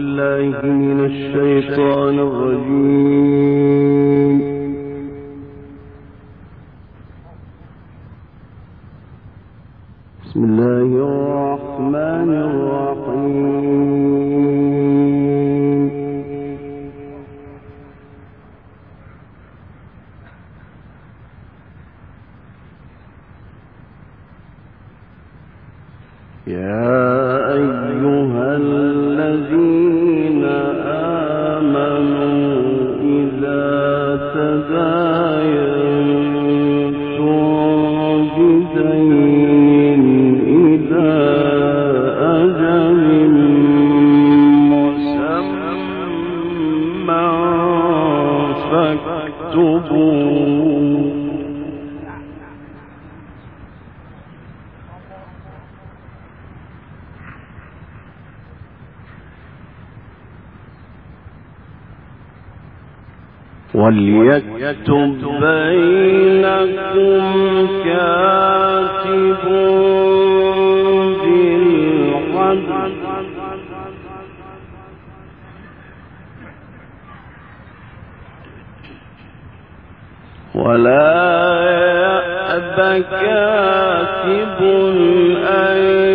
الشيطان الرجيم. بسم الله الرحمن الرحيم. يا أيها الذين آمنوا إذا تداينتم بدين إلى أجل مسمى فاكتبوه. وليكتب بينكم كاتب بالعدل ولا يأب كاتب أن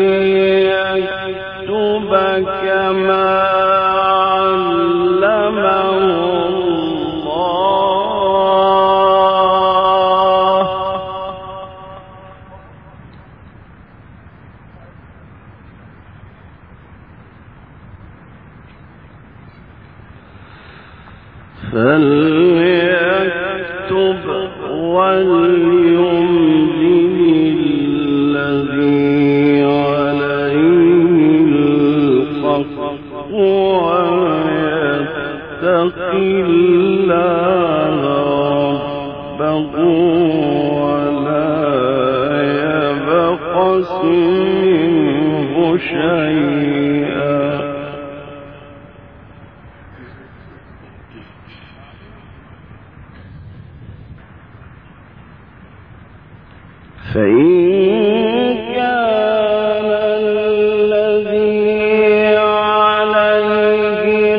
يكتب كما فليكتب وليملل الذي عليه الحق ويتق الله ربه ولا يبخس منه شيئا. فإن كان الذي عليه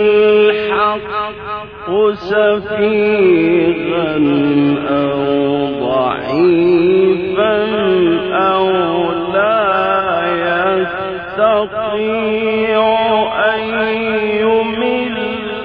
الحق سفيها أو ضعيفا أو لا يستطيع أن يمل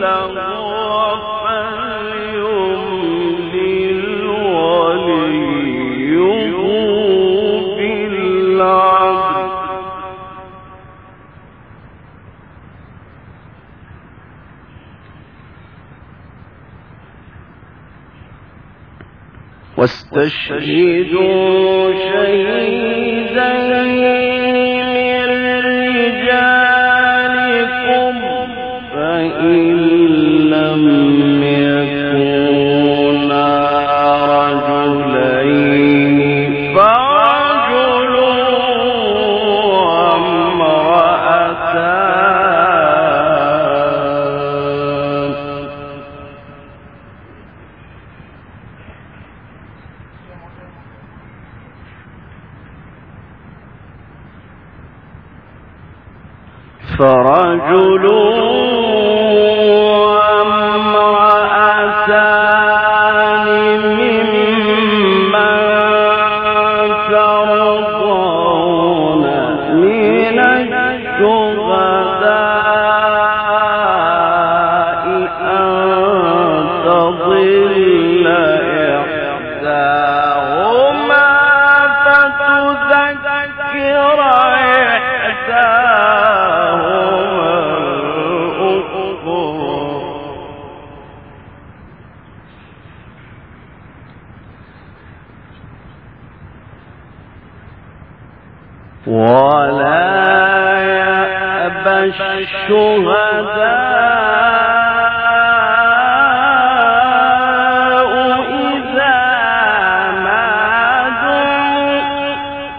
واستشهدوا شهيدين من رجالكم فإن لم يكونا رجلين فرجل وامرأتان. فرجل وامرأتان ممن ترضون من الشهداء أن تضل إحداهما فتذكر ولا يأبى الشهداء إذا ما دعوا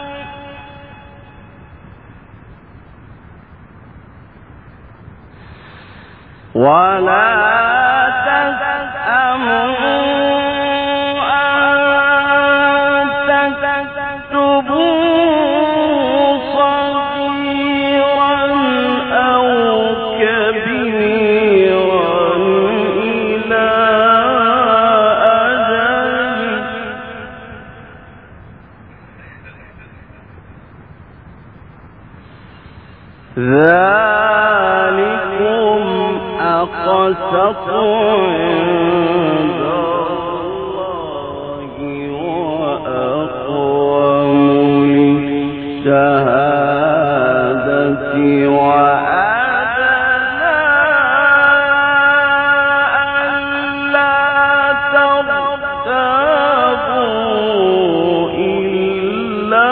ولا تسأموا أن تكتبوا صغيرا أو كبيرا ذلكم أقسط عند الله وأقوم للشهادة وأدنى ألا ترتابوا إلا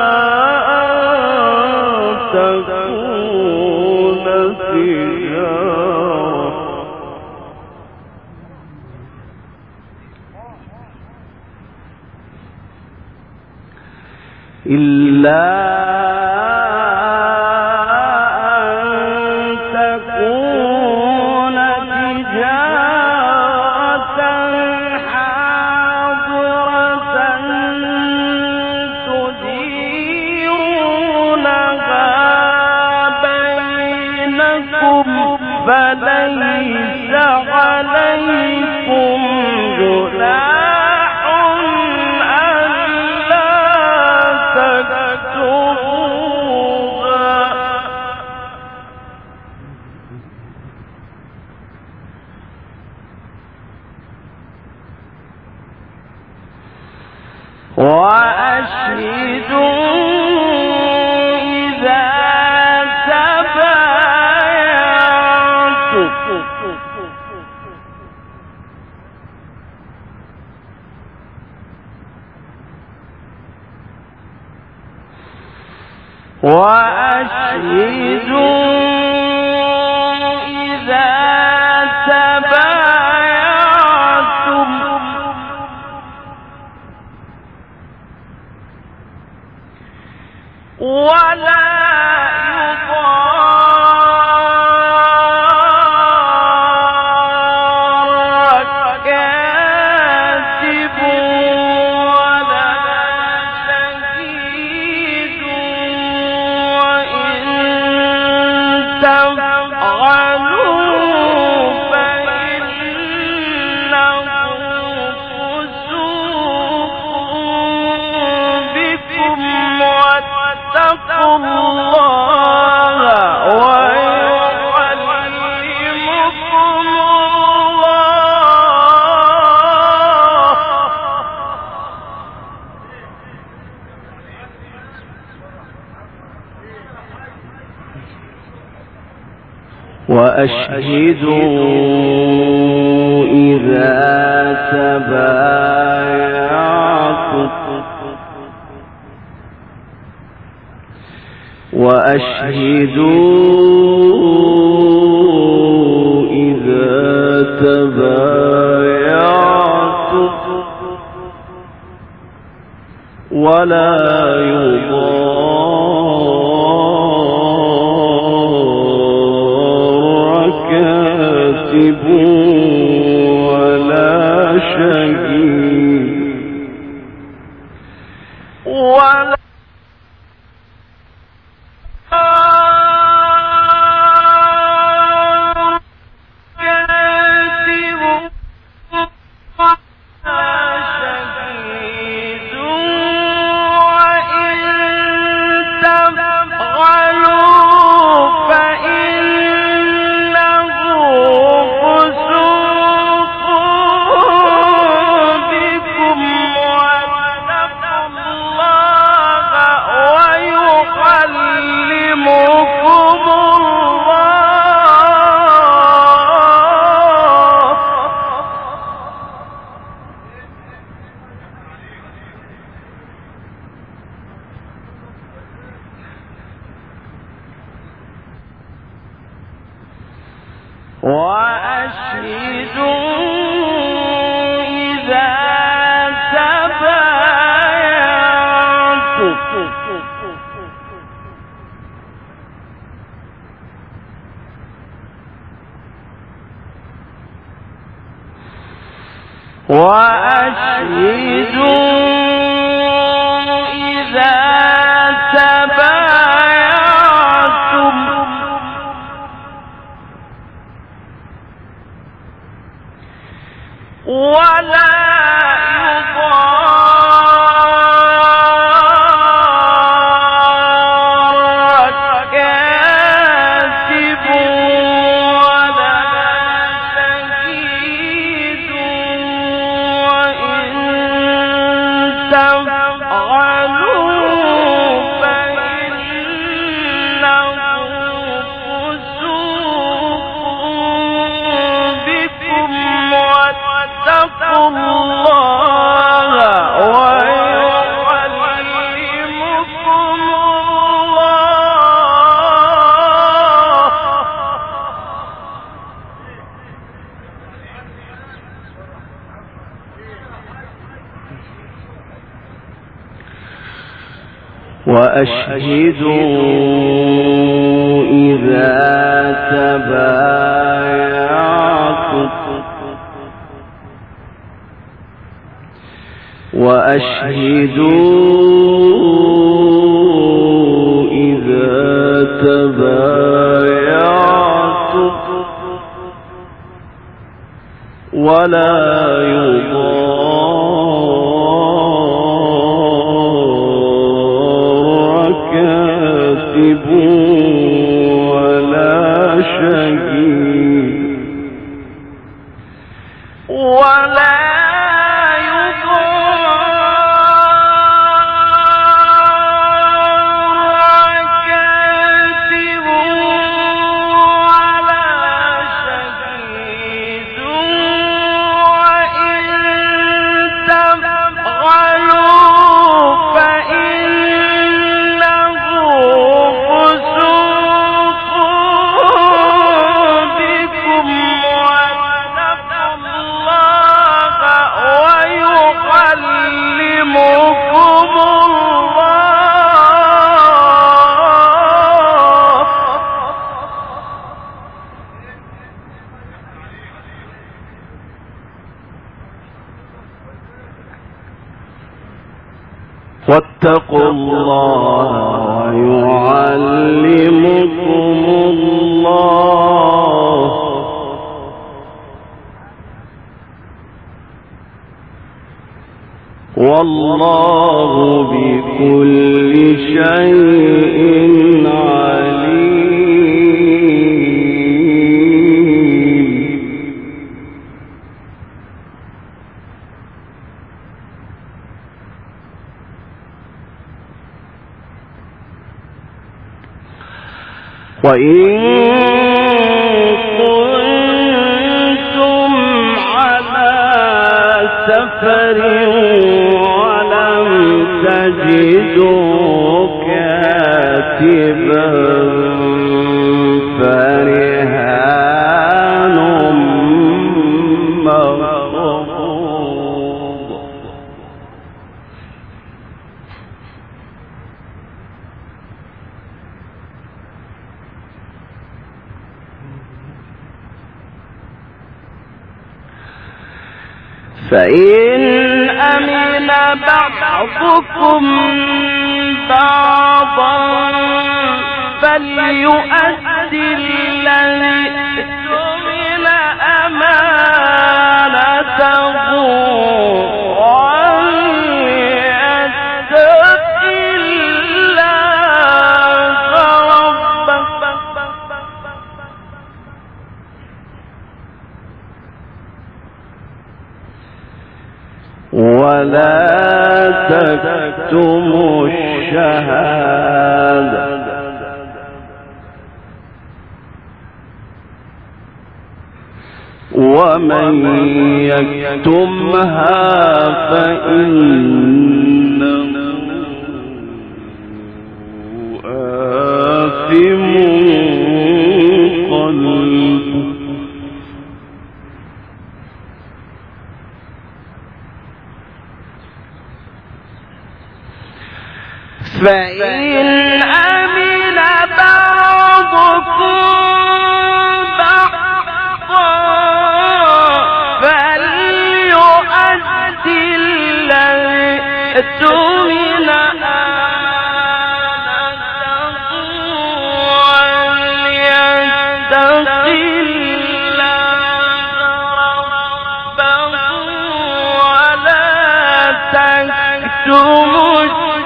تكون تجارة إلا أن تكون تجارة حاضرة تديرونها بينكم فليس عليكم جناح ألا تكتبوها وأشهدوا إذا تبايعتم ولا يضار كاتب ولا شهيد وإن تفعلوا فإنه فسوق بكم واتقوا الله ويعلمكم الله وأشهدوا إذا تبايعتم وأشهدوا إذا تبايعتم ولا يضار كاتب ولا شهيد ولا يضار وأشهدوا إذا تبايعتم ولا يضار كاتب ولا شهيد واتقوا الله ويعلمكم الله والله بكل شيء عليم. وإن كنتم على سفر ولم تجدوا كاتبا فرهان مقبوض فإن أمن بعضكم بعضا فليؤدي الذي اؤتمن أمانته وليتق الله ربه ولا تكتموا الشهادة ومن يكتمها فإنه آثم قلبه. فإن أمن بعضكم بعضا فليؤدي الذي اؤتمن أمانته وليتق الله ربه ولا تكتموا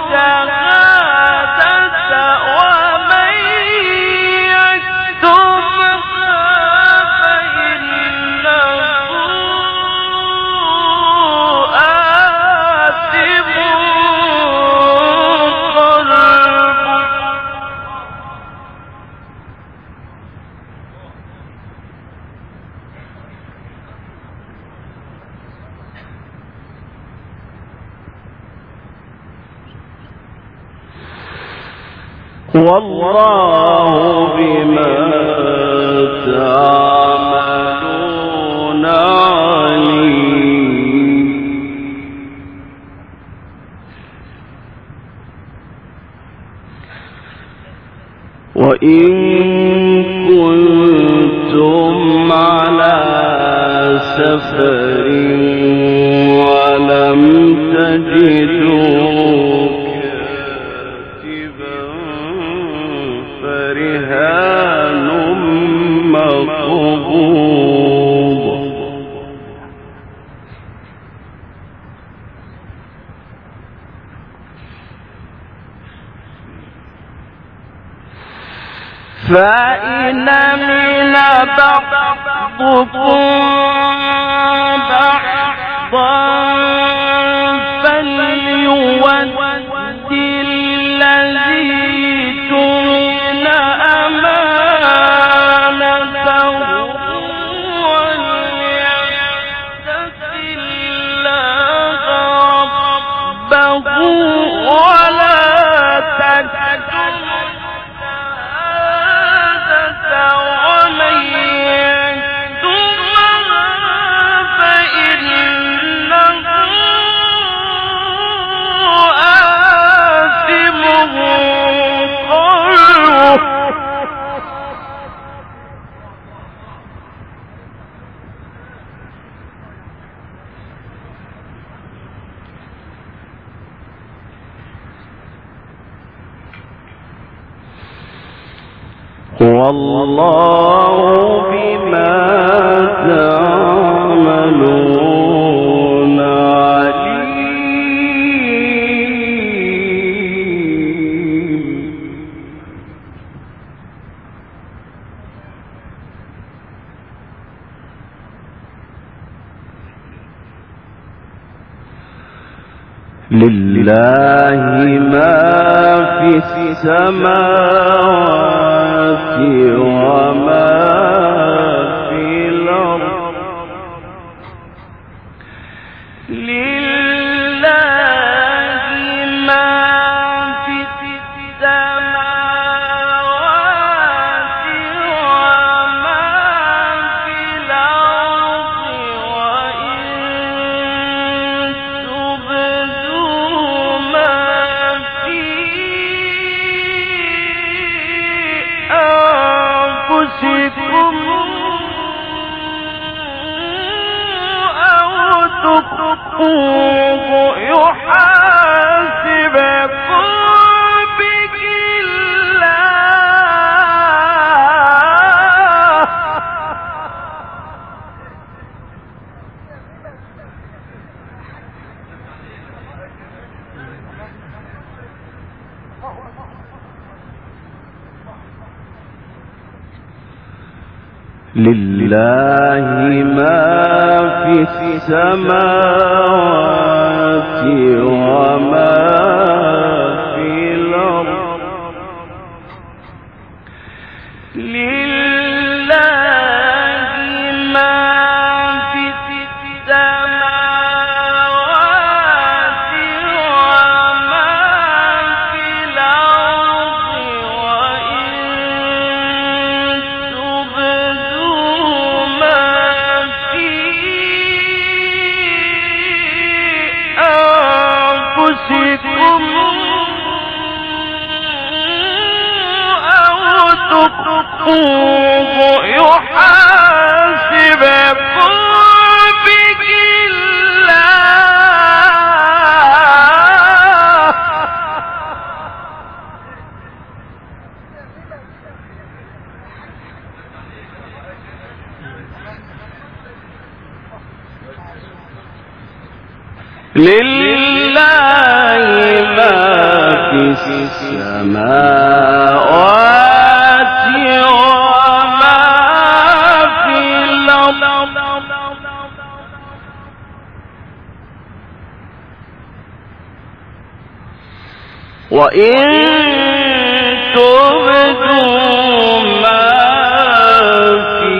والله بما تعملون عليم. وإن كنتم على سفر ولم تجدوا كاتبا فرهان مقبوض فإن من بعضكم بعضا فليؤد الذي تؤمن أمانته وليتق الله ربه ولا تكتم ومن يكتمها فإنه آثم قلبه والله بما تعملون عليم لله ما في السماوات وما في الأرض لله ما في السماوات وما في الأرض وإن تبدوا ما في أنفسكم أو تخفوه يحاسبكم به الله لله ما في السماوات وما في الأرض لله ما في السماوات وما في الأرض وإن تبدوا ما في أنفسكم أو تخفوه يحاسبكم به الله لله ما في السماوات وما في الأرض وإن تبدوا ما في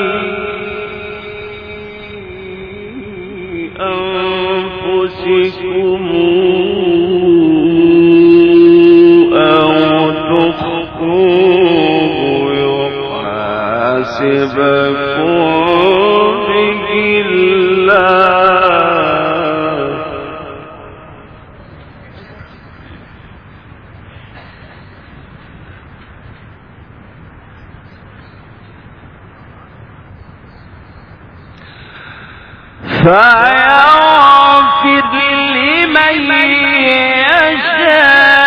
أنفسكم أو تخفوه يحاسبكم به الله فيغفر لمن يشاء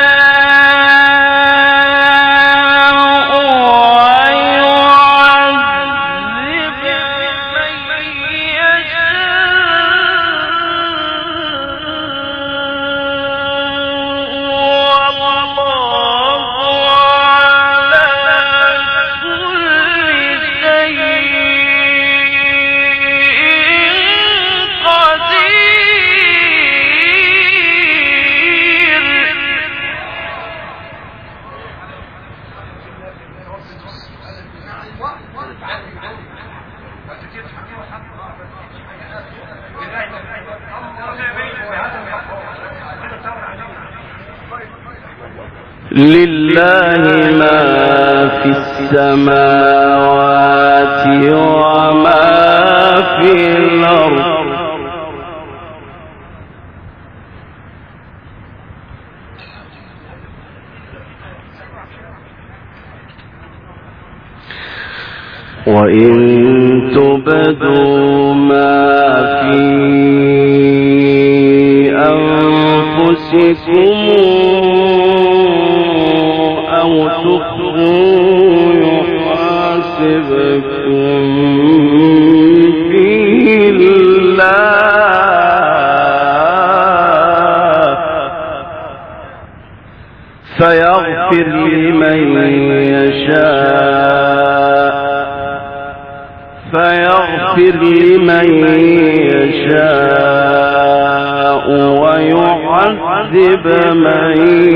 لله ما في السماوات وما في الأرض وإن تبدوا ما في أنفسكم أو تخفوا يحاسبكم به الله فيغفر لمن يشاء ويعذب من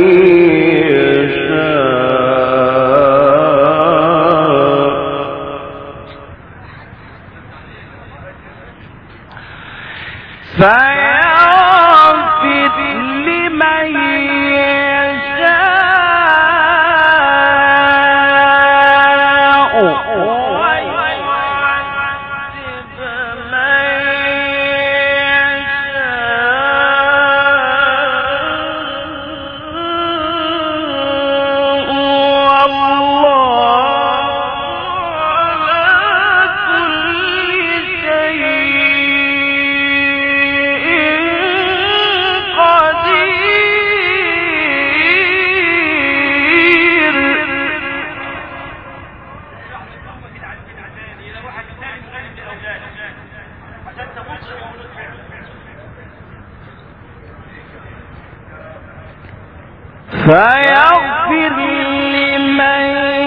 فيغفر لمن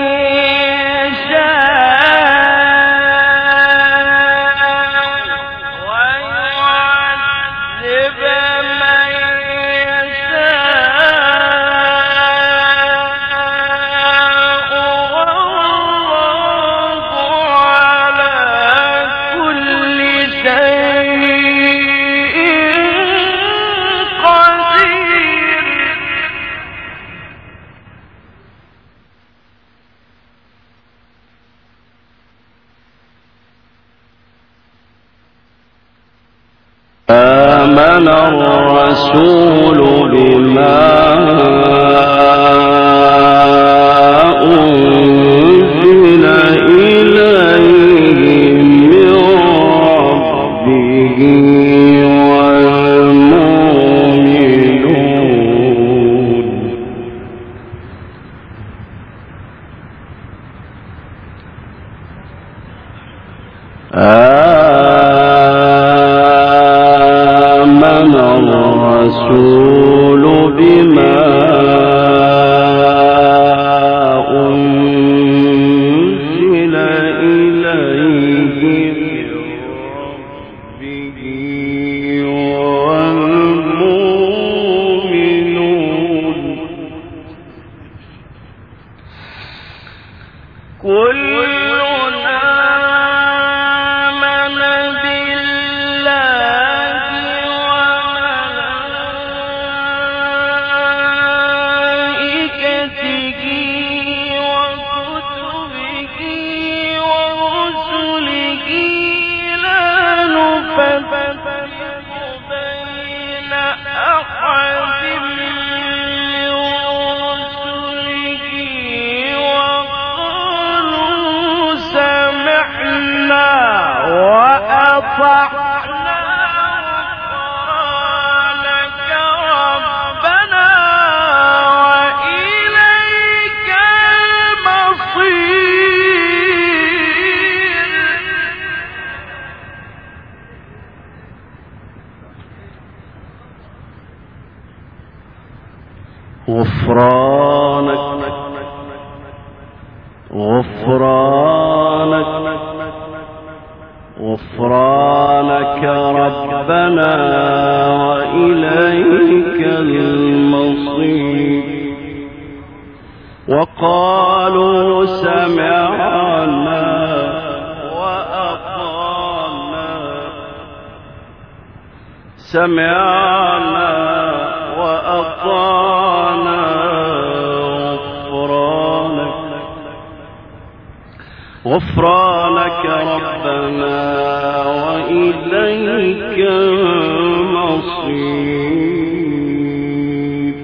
يشاء ويعذب من يشاء والله على كل شيء آمن الرسول بما أنزل إليه من ربه والمؤمنون الرسول بما أنزل إليه من ربه والمؤمنون كلنا آمن غفرانك غفرانك غفرانك ربنا وإليك المصير. وقالوا سمعنا وأطعنا سمعنا وأطعنا غفرانك ربنا وإليك المصير.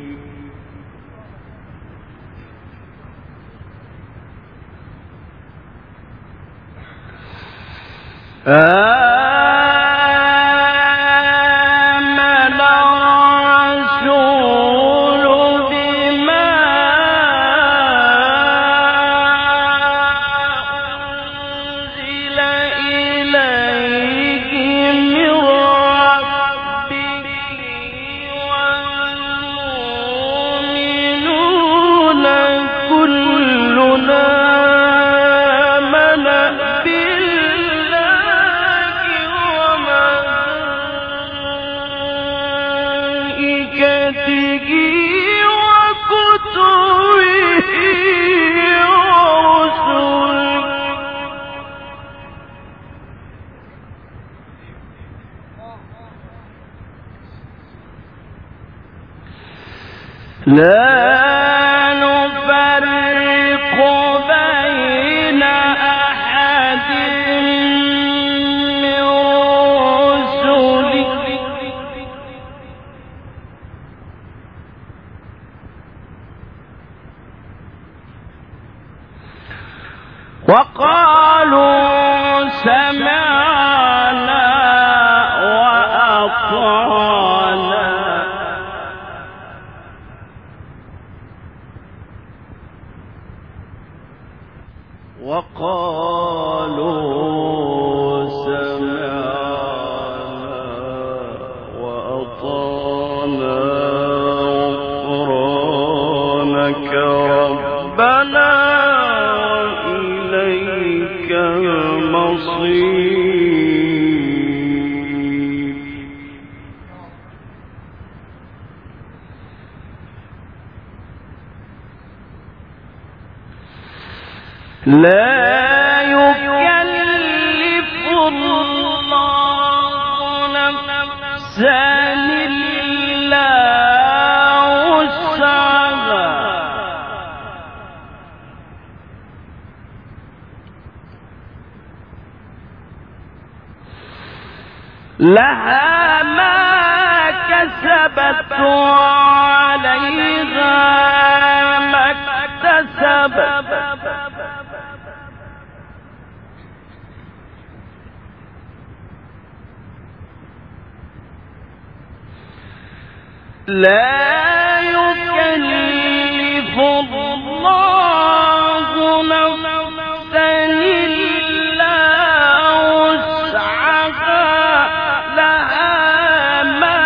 لا نفرق بين أحد من رسله وقالوا سمعنا وأطعنا وقالوا سمعنا وأطعنا غفرانك ربنا إليك المصير. لا يكلف الله نفسا إلا وسعها لها ما كسبت وعليها ما اكتسبت لا يكلف الله نفسا إلا وسعها لها ما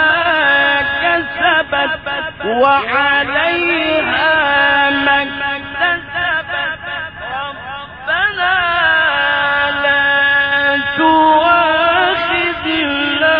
كسبت وعليها ما اكتسبت ربنا لا تؤاخذنا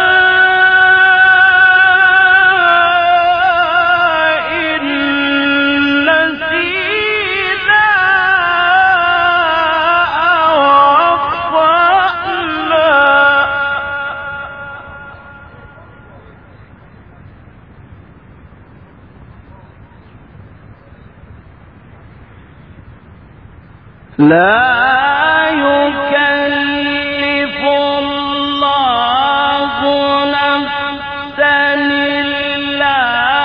لا يكلف الله نفسا إلا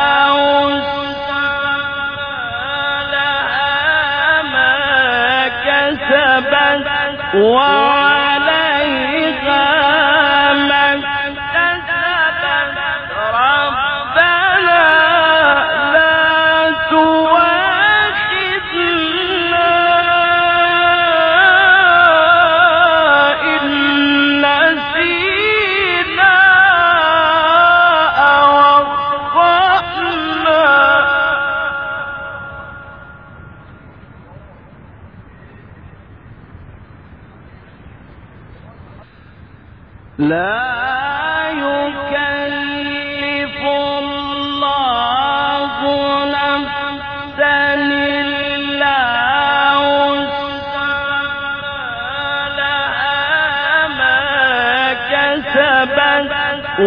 وسعها لها ما كسبت وعليها ما اكتسبت ربنا لا تؤاخذنا نسينا أو أخطأنا لا يكلف الله نفسا إلا وسعها لها ما كسبت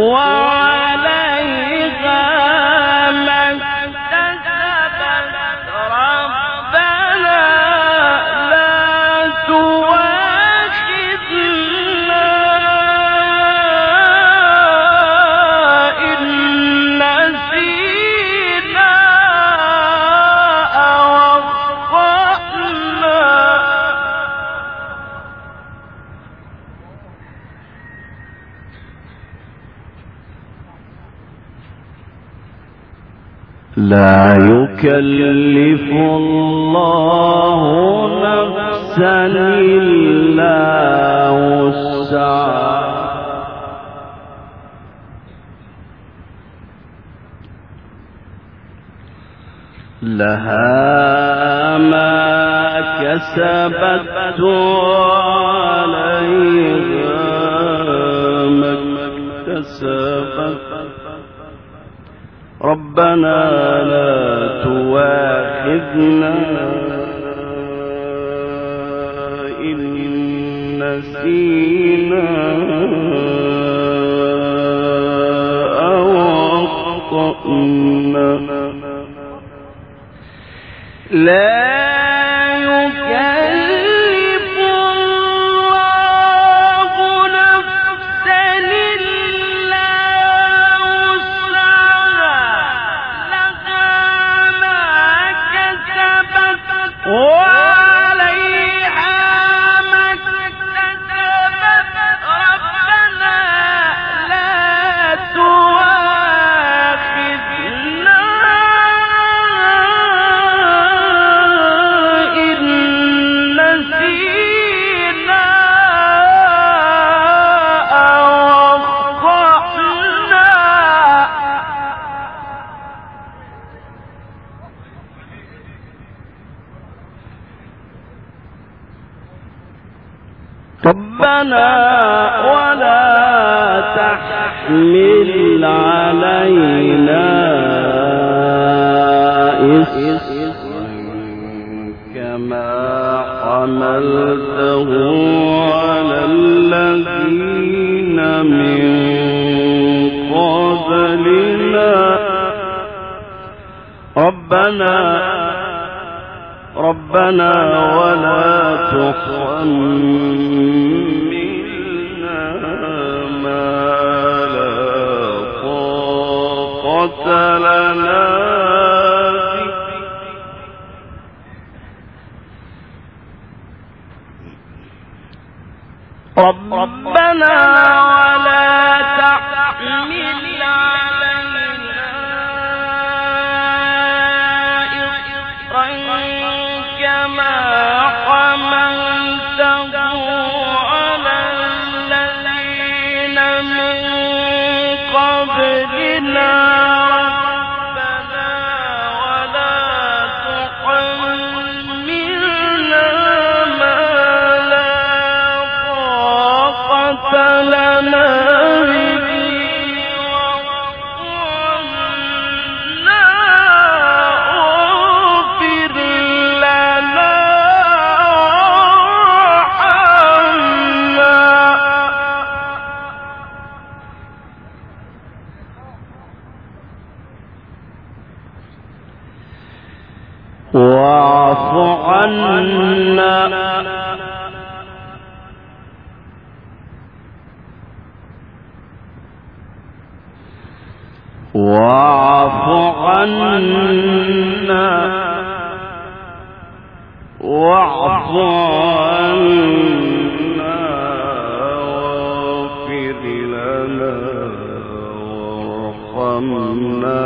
وعليها ما اكتسبت ربنا لا تؤاخذنا إن نسينا أو أخطأنا. لا يكلف الله نفسا إلا وسعها لها ما كسبت وعليها ما اكتسبت ربنا لا تؤاخذنا إن نسينا أو أخطأنا. لا يكلف الله نفسا إلا وسعها لها ما كسبت وعليها ما اكتسبت ربنا لا تؤاخذنا إن نسينا أو أخطأنا. ربنا ولا تحمل علينا إصرا كما حملته على الذين من قبلنا ربنا ولا تحملنا ما لا طاقة لنا به ربنا ولا تحمل علينا إصرا كما حملته على الذين من قبلنا ربنا ولا تحملنا ما لا طاقة لنا واعف عنا واعف عنا واعف عنا واغفر لنا وارحمنا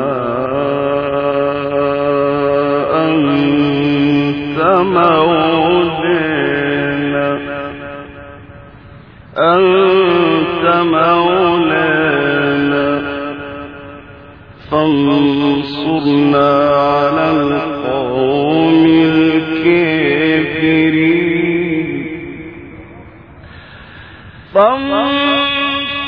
أنت مولانا فانصرنا على القوم الكافرين. فانصرنا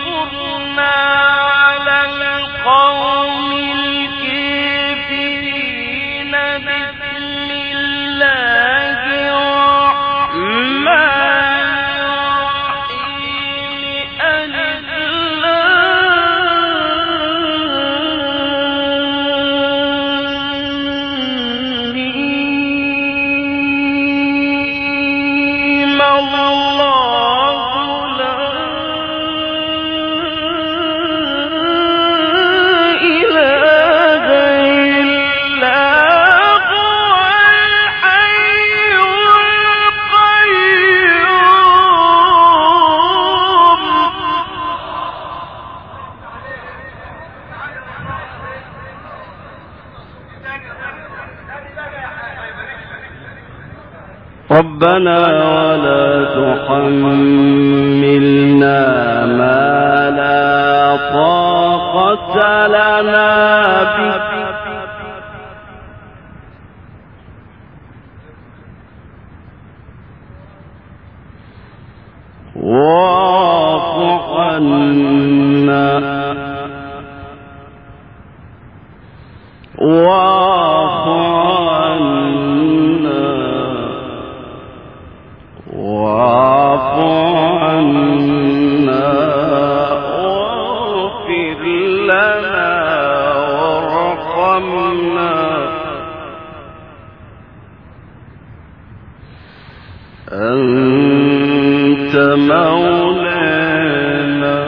ربنا ولا تحملنا ما لا طاقة لنا به واعف عنا واعف عنا واعف عنا واغفر لنا وارحمنا أنت مولانا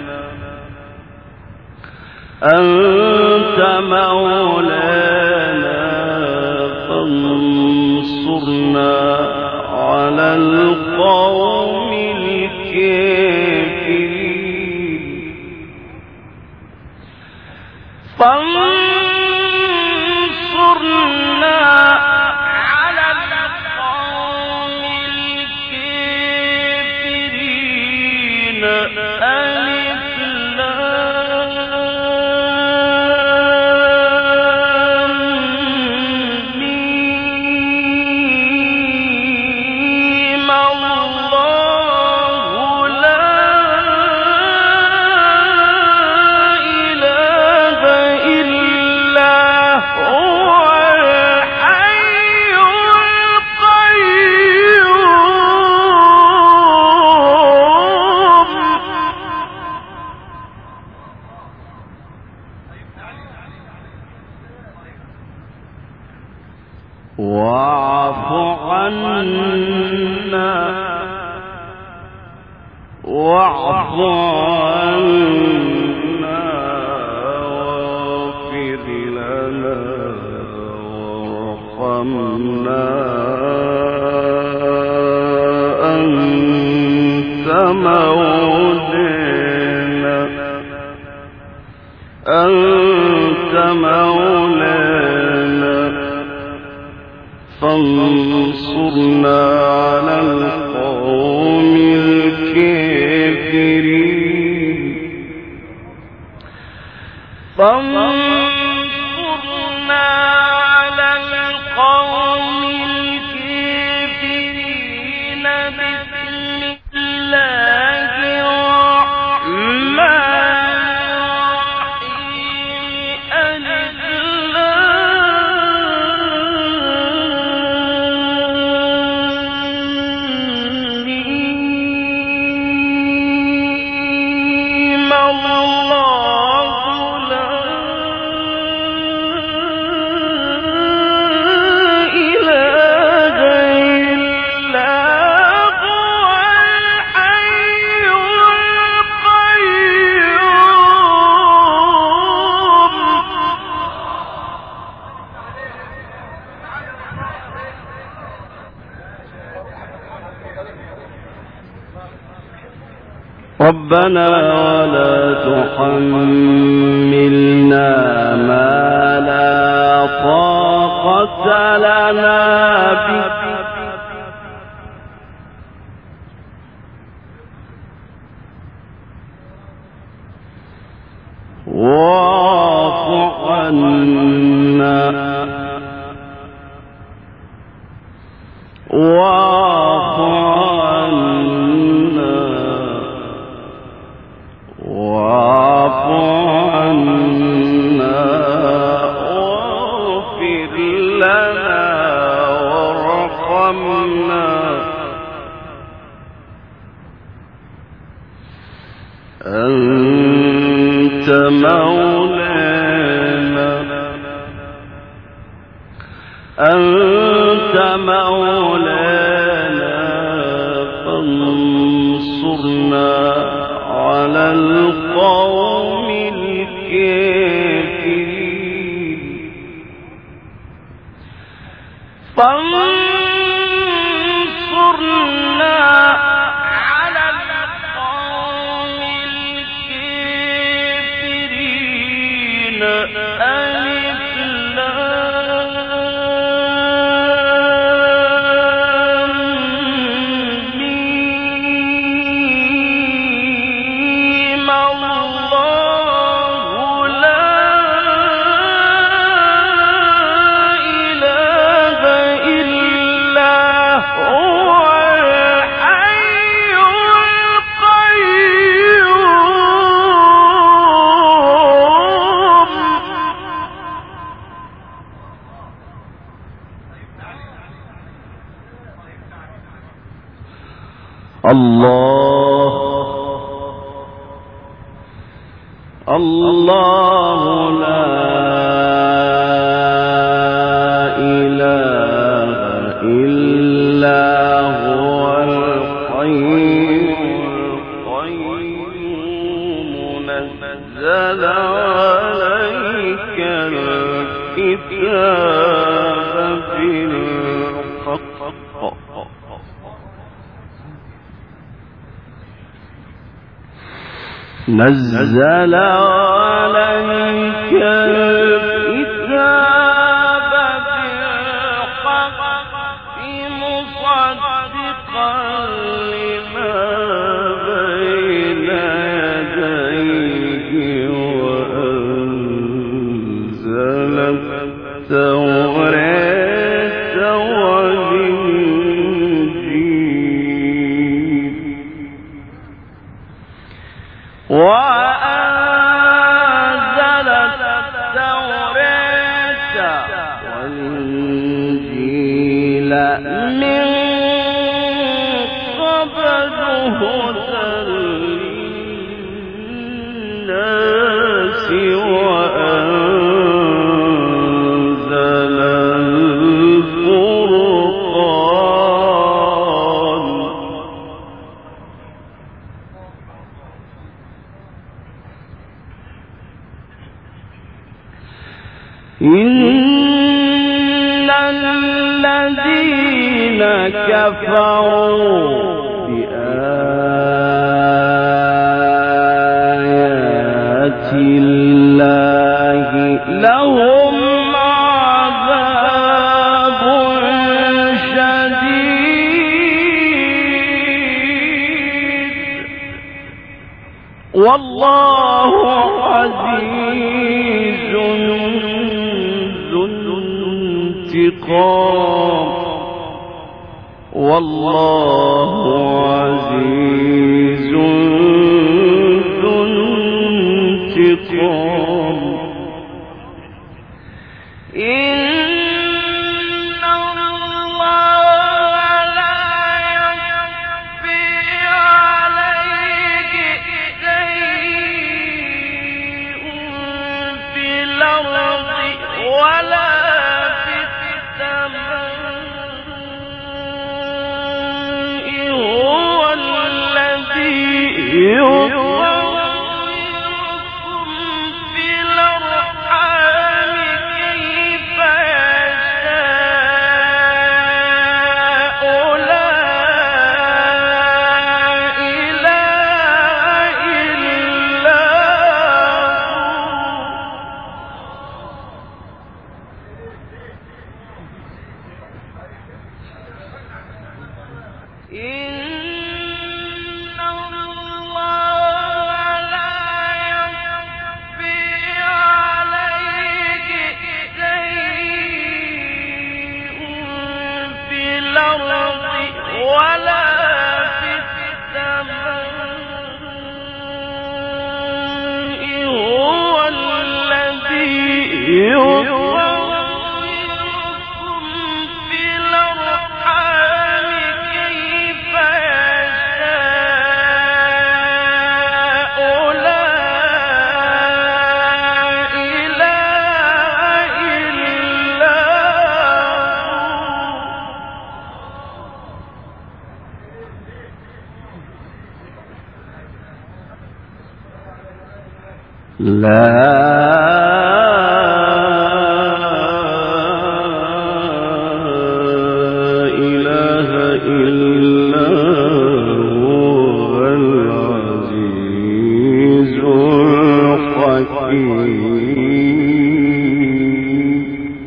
فانصرنا على القوم الكافرين فانصرنا على القوم الكافرين ألف لام ميم الله لا إله إلا هو الحي القيوم واعف عنا واعف عنا واغفر لنا وارحمنا أنت مولانا فانصرنا على القوم الكافرين فانصرنا على القوم الكافرين بسم الله الرحمن ربنا ولا تحملنا ما لا طاقة لنا به واعف عنا واعف عنا واعف عنا واغفر لنا وارحمنا أنت مولانا فانصرنا على القوم الكافرين فانصرنا على القوم الكافرين ألف لام الله لا إله إلا هو الحي القيوم نزل عليك الكتاب بالحق نزل عليك الكتاب بالحق مصدقا لما بين يديه وأنزل التوراة والإنجيل وأنزل التوراة والإنجيل من قبل هدى للناس وأنزل الفرقان إن الذين كفروا بآيات الله لهم عذاب شديد والله عزيز انتقام والله عزيز ذو انتقام إن الله لا يخفي عليه شيء في الأرض ولا يصوركم في الأرحام كيف يشاء لا إله إلا ولا في السماء هو الذي يصوركم في الأرحام كيف يشاء لا إله إلا لا إله إلا هو العزيز الحكيم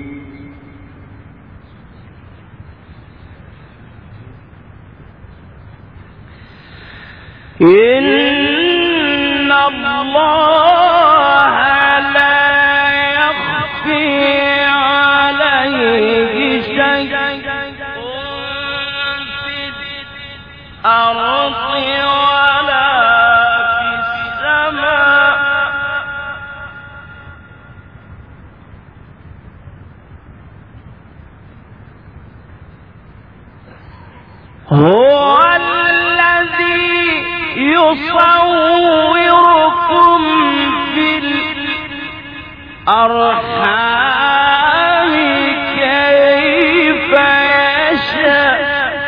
إن الله لا يخفي عليه شيء في الأرض ولا في السماء هو الذي يصوركم في الأرحام كيف يشاء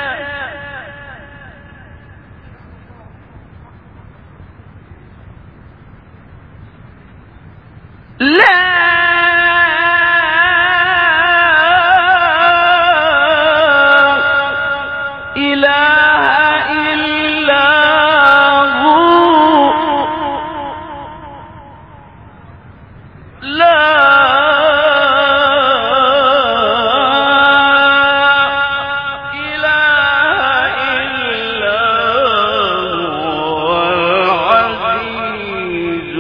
لا إله إلا هو لا إله إلا هو العزيز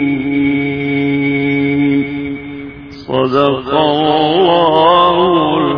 الحكيم صدق الله